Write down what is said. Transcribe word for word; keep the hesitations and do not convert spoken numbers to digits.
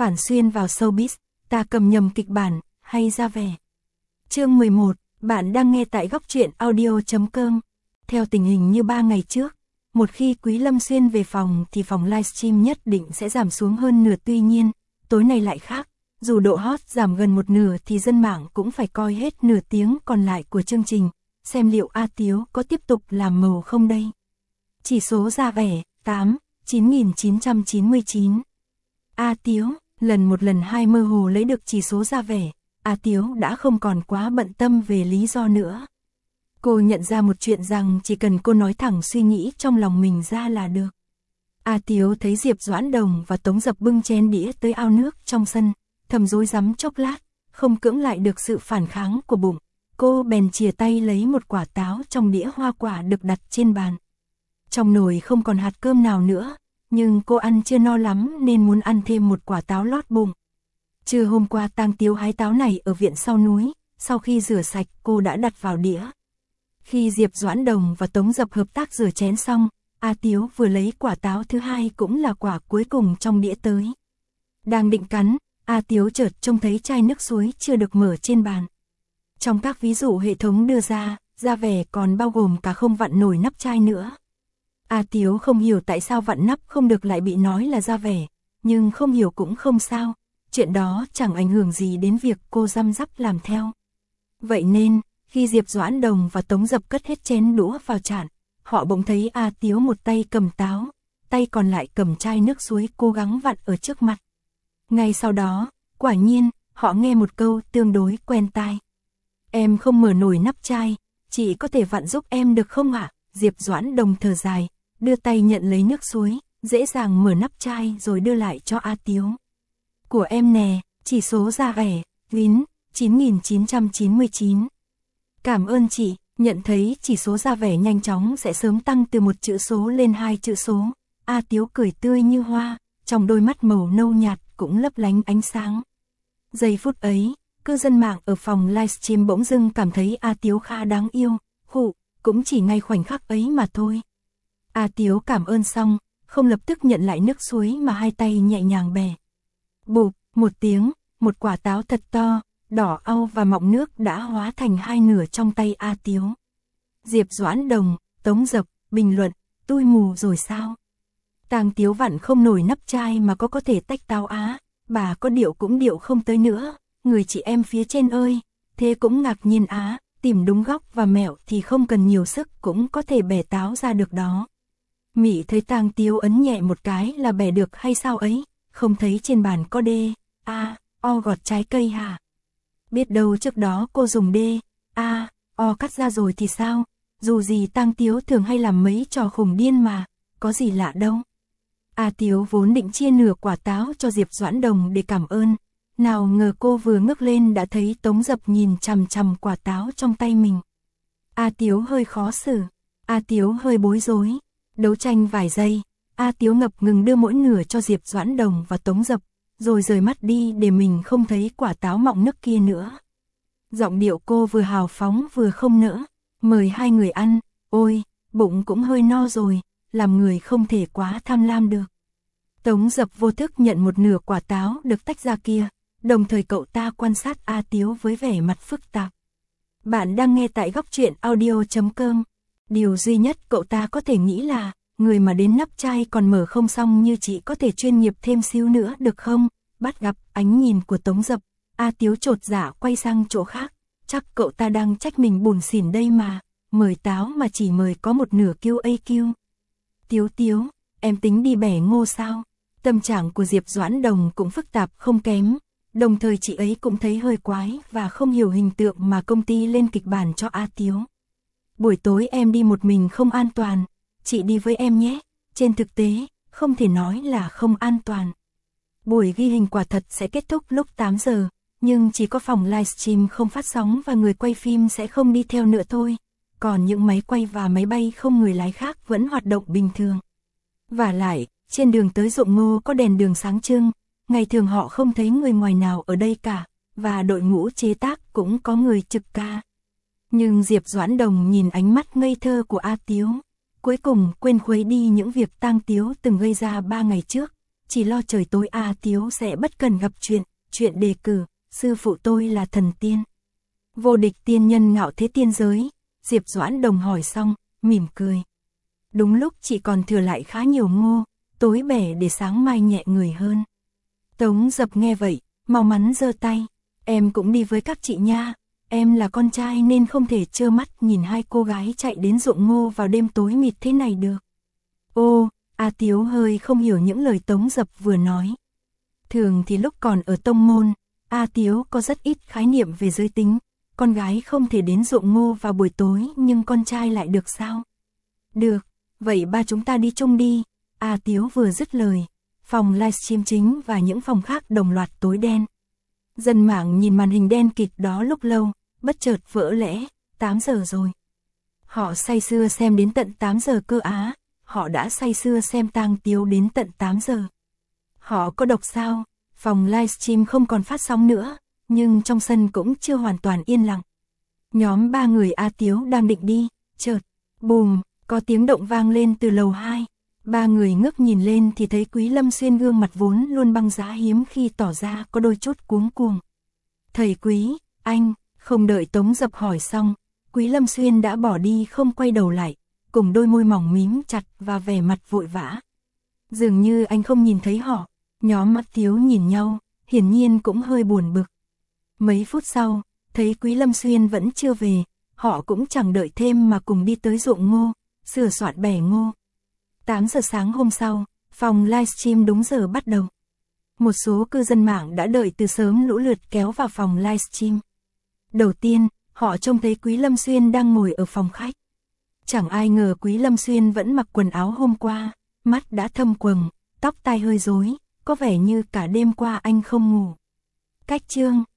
phản xuyên vào showbiz, ta cầm nhầm kịch bản, hay ra vẻ. Chương mười một, bạn đang nghe tại góc truyện audio chấm com. Theo tình hình như ba ngày trước, một khi Quý Lâm Xuyên về phòng thì phòng livestream nhất định sẽ giảm xuống hơn nửa, tuy nhiên, tối nay lại khác. Dù độ hot giảm gần một nửa thì dân mạng cũng phải coi hết nửa tiếng còn lại của chương trình, xem liệu A Tiếu có tiếp tục làm màu không đây. Chỉ số ra vẻ, tám, chín nghìn chín trăm chín mươi chín. A Tiếu, lần một lần hai mơ hồ lấy được chỉ số ra vẻ, A Tiếu đã không còn quá bận tâm về lý do nữa. Cô nhận ra một chuyện rằng chỉ cần cô nói thẳng suy nghĩ trong lòng mình ra là được. A Tiếu thấy Diệp Doãn Đồng và Tống Dập bưng chén đĩa tới ao nước trong sân, thầm rối rắm chốc lát, không cưỡng lại được sự phản kháng của bụng. Cô bèn chìa tay lấy một quả táo trong đĩa hoa quả được đặt trên bàn. Trong nồi không còn hạt cơm nào nữa, nhưng cô ăn chưa no lắm nên muốn ăn thêm một quả táo lót bụng. Trưa hôm qua Tang Tiếu hái táo này ở viện sau núi, sau khi rửa sạch cô đã đặt vào đĩa. Khi Diệp Doãn Đồng và Tống Dập hợp tác rửa chén xong, A Tiếu vừa lấy quả táo thứ hai cũng là quả cuối cùng trong đĩa tới. Đang định cắn, A Tiếu chợt trông thấy chai nước suối chưa được mở trên bàn. Trong các ví dụ hệ thống đưa ra, ra vẻ còn bao gồm cả không vặn nổi nắp chai nữa. A Tiếu không hiểu tại sao vặn nắp không được lại bị nói là ra vẻ, nhưng không hiểu cũng không sao, chuyện đó chẳng ảnh hưởng gì đến việc cô răm rắp làm theo. Vậy nên, khi Diệp Doãn Đồng và Tống Dập cất hết chén đũa vào chạn, họ bỗng thấy A Tiếu một tay cầm táo, tay còn lại cầm chai nước suối cố gắng vặn ở trước mặt. Ngay sau đó, quả nhiên, họ nghe một câu tương đối quen tai. Em không mở nổi nắp chai, chị có thể vặn giúp em được không ạ? Diệp Doãn Đồng thở dài, đưa tay nhận lấy nước suối, dễ dàng mở nắp chai rồi đưa lại cho A Tiếu. Của em nè, chỉ số ra vẻ, Vin, chín nghìn chín trăm chín mươi chín. Cảm ơn chị, nhận thấy chỉ số ra vẻ nhanh chóng sẽ sớm tăng từ một chữ số lên hai chữ số. A Tiếu cười tươi như hoa, trong đôi mắt màu nâu nhạt cũng lấp lánh ánh sáng. Giây phút ấy, cư dân mạng ở phòng livestream bỗng dưng cảm thấy A Tiếu khá đáng yêu, hụ, cũng chỉ ngay khoảnh khắc ấy mà thôi. A Tiếu cảm ơn xong, không lập tức nhận lại nước suối mà hai tay nhẹ nhàng bè. Bụp, một tiếng, một quả táo thật to, đỏ au và mọng nước đã hóa thành hai nửa trong tay A Tiếu. Diệp Doãn Đồng, Tống Dập, bình luận, tui mù rồi sao? Tang Tiếu vặn không nổi nắp chai mà có có thể tách táo á, bà có điệu cũng điệu không tới nữa, người chị em phía trên ơi, thế cũng ngạc nhiên á, tìm đúng góc và mẹo thì không cần nhiều sức cũng có thể bẻ táo ra được đó. Mị thấy Tang Tiếu ấn nhẹ một cái là bẻ được hay sao ấy, không thấy trên bàn có D, A, O gọt trái cây hả? Biết đâu trước đó cô dùng D, A, O cắt ra rồi thì sao, dù gì Tang Tiếu thường hay làm mấy trò khùng điên mà, có gì lạ đâu. A Tiếu vốn định chia nửa quả táo cho Diệp Doãn Đồng để cảm ơn, nào ngờ cô vừa ngước lên đã thấy Tống Dập nhìn chằm chằm quả táo trong tay mình. A Tiếu hơi khó xử, A Tiếu hơi bối rối, đấu tranh vài giây, A Tiếu ngập ngừng đưa mỗi nửa cho Diệp Doãn Đồng và Tống Dập, rồi rời mắt đi để mình không thấy quả táo mọng nước kia nữa. Giọng điệu cô vừa hào phóng vừa không nỡ, mời hai người ăn, ôi, bụng cũng hơi no rồi, làm người không thể quá tham lam được. Tống Dập vô thức nhận một nửa quả táo được tách ra kia, đồng thời cậu ta quan sát A Tiếu với vẻ mặt phức tạp. Bạn đang nghe tại góc truyện audio chấm com. Điều duy nhất cậu ta có thể nghĩ là, người mà đến nắp chai còn mở không xong như chị có thể chuyên nghiệp thêm xíu nữa được không? Bắt gặp ánh nhìn của Tống Dập, A Tiếu chột dạ quay sang chỗ khác, chắc cậu ta đang trách mình bủn xỉn đây mà, mời táo mà chỉ mời có một nửa kiu a kiu. Tiếu Tiếu, em tính đi bẻ ngô sao? Tâm trạng của Diệp Doãn Đồng cũng phức tạp không kém, đồng thời chị ấy cũng thấy hơi quái và không hiểu hình tượng mà công ty lên kịch bản cho A Tiếu. Buổi tối em đi một mình không an toàn, chị đi với em nhé, trên thực tế, không thể nói là không an toàn. Buổi ghi hình quả thật sẽ kết thúc lúc tám giờ, nhưng chỉ có phòng livestream không phát sóng và người quay phim sẽ không đi theo nữa thôi, còn những máy quay và máy bay không người lái khác vẫn hoạt động bình thường. Vả lại, trên đường tới ruộng ngô có đèn đường sáng trưng, ngày thường họ không thấy người ngoài nào ở đây cả, và đội ngũ chế tác cũng có người trực ca. Nhưng Diệp Doãn Đồng nhìn ánh mắt ngây thơ của A Tiếu, cuối cùng quên khuấy đi những việc Tang Tiếu từng gây ra ba ngày trước, chỉ lo trời tối A Tiếu sẽ bất cần gặp chuyện, chuyện đề cử, sư phụ tôi là thần tiên. Vô địch tiên nhân ngạo thế tiên giới, Diệp Doãn Đồng hỏi xong, mỉm cười. Đúng lúc chỉ còn thừa lại khá nhiều ngô, tối bẻ để sáng mai nhẹ người hơn. Tống Dập nghe vậy, mau mắn giơ tay, em cũng đi với các chị nha, em là con trai nên không thể trơ mắt nhìn hai cô gái chạy đến ruộng ngô vào đêm tối mịt thế này được. Ô, A Tiếu hơi không hiểu những lời Tống Dập vừa nói. Thường thì lúc còn ở tông môn, A Tiếu có rất ít khái niệm về giới tính, con gái không thể đến ruộng ngô vào buổi tối nhưng con trai lại được sao? Được, vậy ba chúng ta đi chung đi, A Tiếu vừa dứt lời, phòng livestream chính và những phòng khác đồng loạt tối đen. Dân mạng nhìn màn hình đen kịt đó lúc lâu, bất chợt vỡ lẽ, tám giờ rồi. Họ say sưa xem đến tận tám giờ cơ á, họ đã say sưa xem tang Tiếu đến tận tám giờ. Họ có độc sao? Phòng livestream không còn phát sóng nữa, nhưng trong sân cũng chưa hoàn toàn yên lặng. Nhóm ba người A Tiếu đang định đi, chợt, bùm, có tiếng động vang lên từ lầu hai. Ba người ngước nhìn lên thì thấy Quý Lâm Xuyên gương mặt vốn luôn băng giá hiếm khi tỏ ra có đôi chút cuống cuồng. Thầy Quý, anh, không đợi Tống Dập hỏi xong, Quý Lâm Xuyên đã bỏ đi không quay đầu lại, cùng đôi môi mỏng mím chặt và vẻ mặt vội vã. Dường như anh không nhìn thấy họ, nhóm mắt Tiếu nhìn nhau, hiển nhiên cũng hơi buồn bực. Mấy phút sau, thấy Quý Lâm Xuyên vẫn chưa về, họ cũng chẳng đợi thêm mà cùng đi tới ruộng ngô, sửa soạn bẻ ngô. tám giờ sáng hôm sau, phòng livestream đúng giờ bắt đầu. Một số cư dân mạng đã đợi từ sớm lũ lượt kéo vào phòng livestream. Đầu tiên, họ trông thấy Quý Lâm Xuyên đang ngồi ở phòng khách. Chẳng ai ngờ Quý Lâm Xuyên vẫn mặc quần áo hôm qua, mắt đã thâm quầng, tóc tai hơi rối, có vẻ như cả đêm qua anh không ngủ. Cách chương